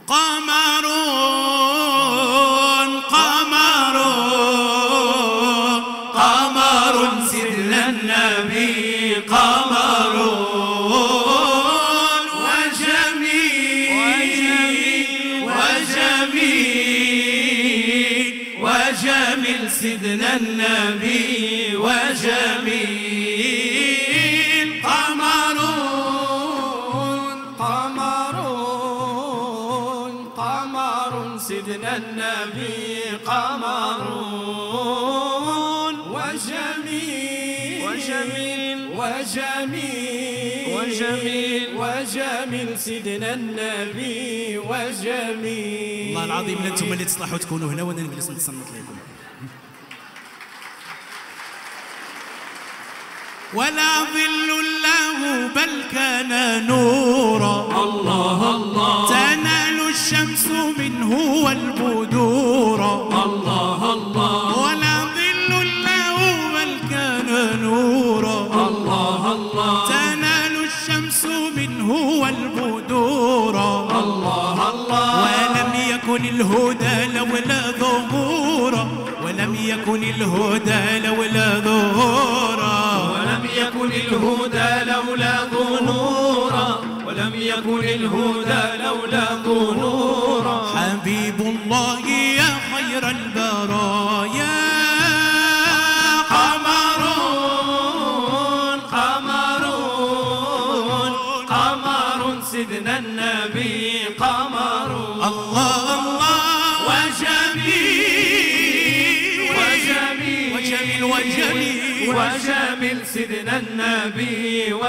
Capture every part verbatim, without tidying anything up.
قمرون قمرون قمر سيدنا النبي قمرون وجميل وجميل وجميل سيدنا النبي وجميل قمرون قمرون قمر سيدنا النبي قمرون وجميل وجميل وجميل وجميل وجميل سيدنا النبي وجميل. والله العظيم انتم اللي تصلحوا تكونوا هنا وانا نجلس نتصنت لكم. ولا ظل له بل كان نورا، الله الله تنال الشمس منه والبدورا، الله الله ولا ظل له بل كان نورا، الله الله تنال الشمس منه والبدورا، الله الله ولم يكن الهدى لولا ظهورا، ولم يكن الهدى لولا ظهورا، ولم يكن الهدى لولا ظهورا، ولم يكن الهدى لولا ظهورا. حبيب الله يا خير البرايا قمرون قمرون قمر سيدنا النبي قمرون الله الله وجميل وجميل وجميل وجميل وجميل سيدنا النبي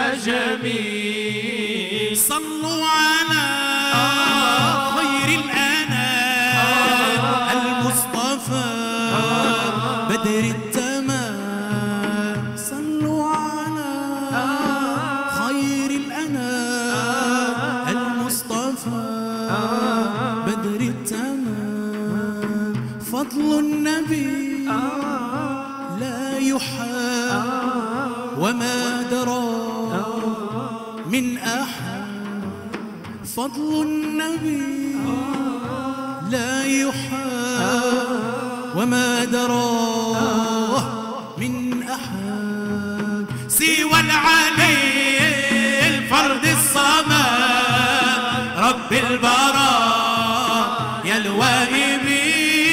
وجميل. صلوا على خير الأنام المصطفى بدر التمام، صلوا على خير الأنام المصطفى بدر التمام، فضل النبي لا يحاب وما درى من أحد، فضل النبي لا يحاب وما دراه من أحد، سوى العلي الفرد الصمد رب البراء يا الوائبي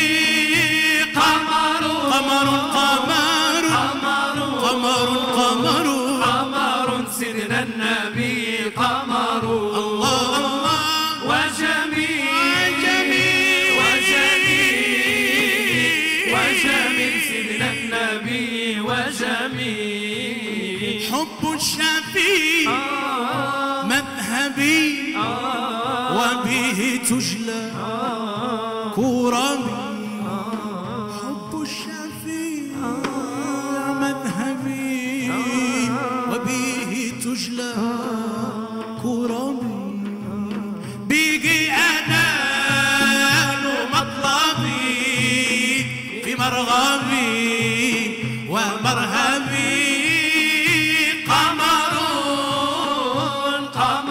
قمر قمر قمر قمر قمر قمر سيدنا النبي قمر الله الله وجميل وجميل وجميل سيدنا النبي وجميل. حب الشفيع مذهبي وبه تجلى كربي، حب الشفيع مذهبي وبه تجلى كربي، به أنال مطلبي في مرغبي ومرهبي، قمرون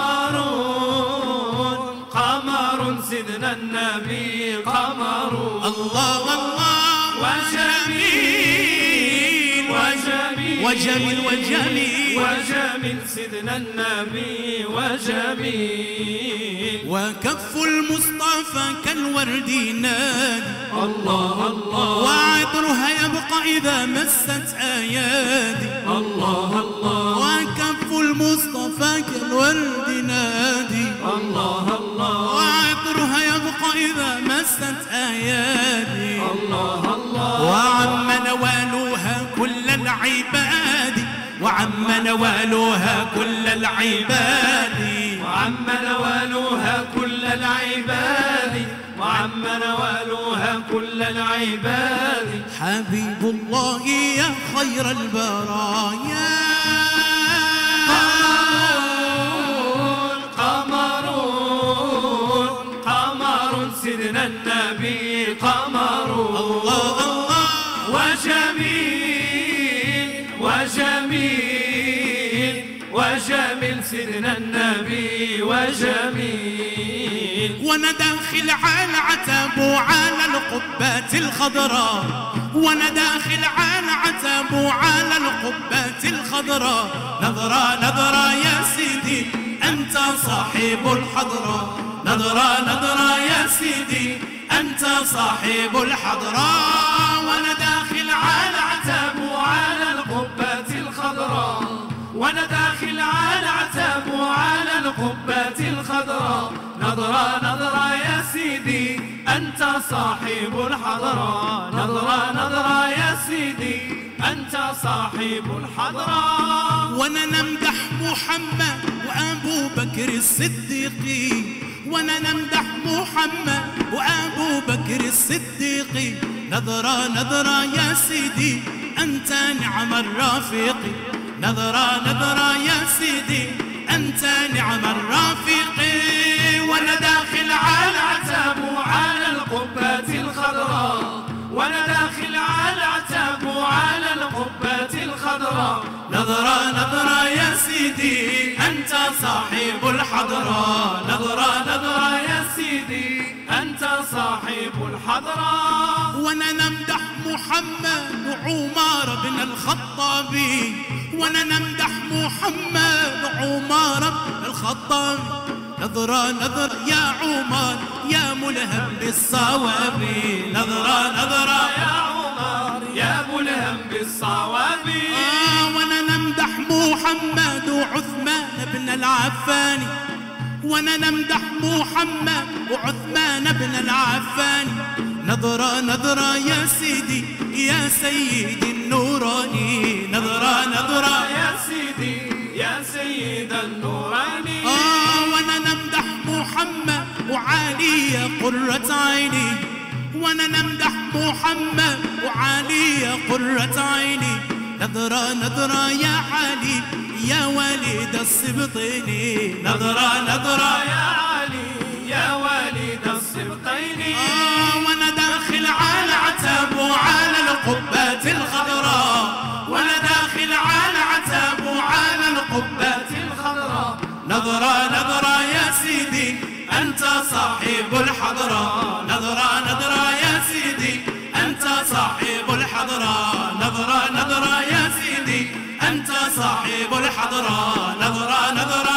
قمرون قمر سيدنا النبي قمرون الله الله وجميل وجميل وجميل وجميل وجميل سيدنا النبي وجميل. وكف المصطفى كالورد نادي، الله الله وعطرها يبقى إذا مست أيادي، الله الله وكف المصطفى كالورد نادي، الله الله وعطرها يبقى إذا مست أيادي، الله الله وعم نوالها كل العباد، وعم نوالها كل العباد، وعم نوالها كل العباد، وعم نوالها كل العباد. حبيب الله يا خير البرايا قمرون قمرون قمر سيدنا النبي قمرون الله الله وجميل وجميل وجميل سيدنا النبي وجميل. وانا داخل على عتاب وعلى القبات الخضراء، وانا داخل على عتاب وعلى القبات الخضراء، نظرة نظرة يا سيدي أنت صاحب الحضرة، نظرة نظرة يا سيدي أنت صاحب الحضرة. وانا داخل على عتاب وعلى القبات الخضراء، وانا داخل على عتاب وعلى القبات الخضراء، نظرة نظرة يا سيدي أنت صاحب الحضرة، نظرة نظرة يا سيدي أنت صاحب الحضرة. وانا نمدح محمد وأبو بكر الصديق، وانا نمدح محمد وأبو بكر الصديق، نظرة نظرة يا سيدي أنت نعم الرفيق، نظرة نظرة يا سيدي أنت نعم الرفيق. وانا داخل على عتاب وعلى القبات الخضراء، وانا داخل على عتاب وعلى القبات الخضراء، نظرة نظرة يا سيدي أنت صاحب الحضرة، نظرة نظرة يا سيدي أنت صاحب الحضرة. وانا نمدح محمد وعمر بن الخطاب، وانا نمدح محمد وعمر بن الخطاب، نظرة نظرة يا عمر يا ملهم بالصواب، نظرة نظرة يا عمر يا ملهم بالصواب. آه وانا نمدح محمد وعثمان بن العفان، وانا نمدح محمد وعثمان بن العفان، نظرة نظرة يا سيدي يا سيدي النوراني، نظرة نظرة يا سيدي يا سيد النوراني. آه وانا نمدح محمد وعلي قرة عيني، وانا نمدح محمد وعلي قرة عيني، نظرة نظرة يا علي يا وليد السبطين، نظرة نظرة يا علي يا وليد السبطين. آه وانا داخل على عتاب وعلى القبات الخضراء، وانا داخل على عتاب وعلى القبات الخضراء، نظرة نظرة يا سيدي أنت صاحب الحضرة، نظرة نظرة يا سيدي أنت صاحب الحضرة، نظرة نظرة يا سيدي أنت صاحب الحضرة، نظرة نظرة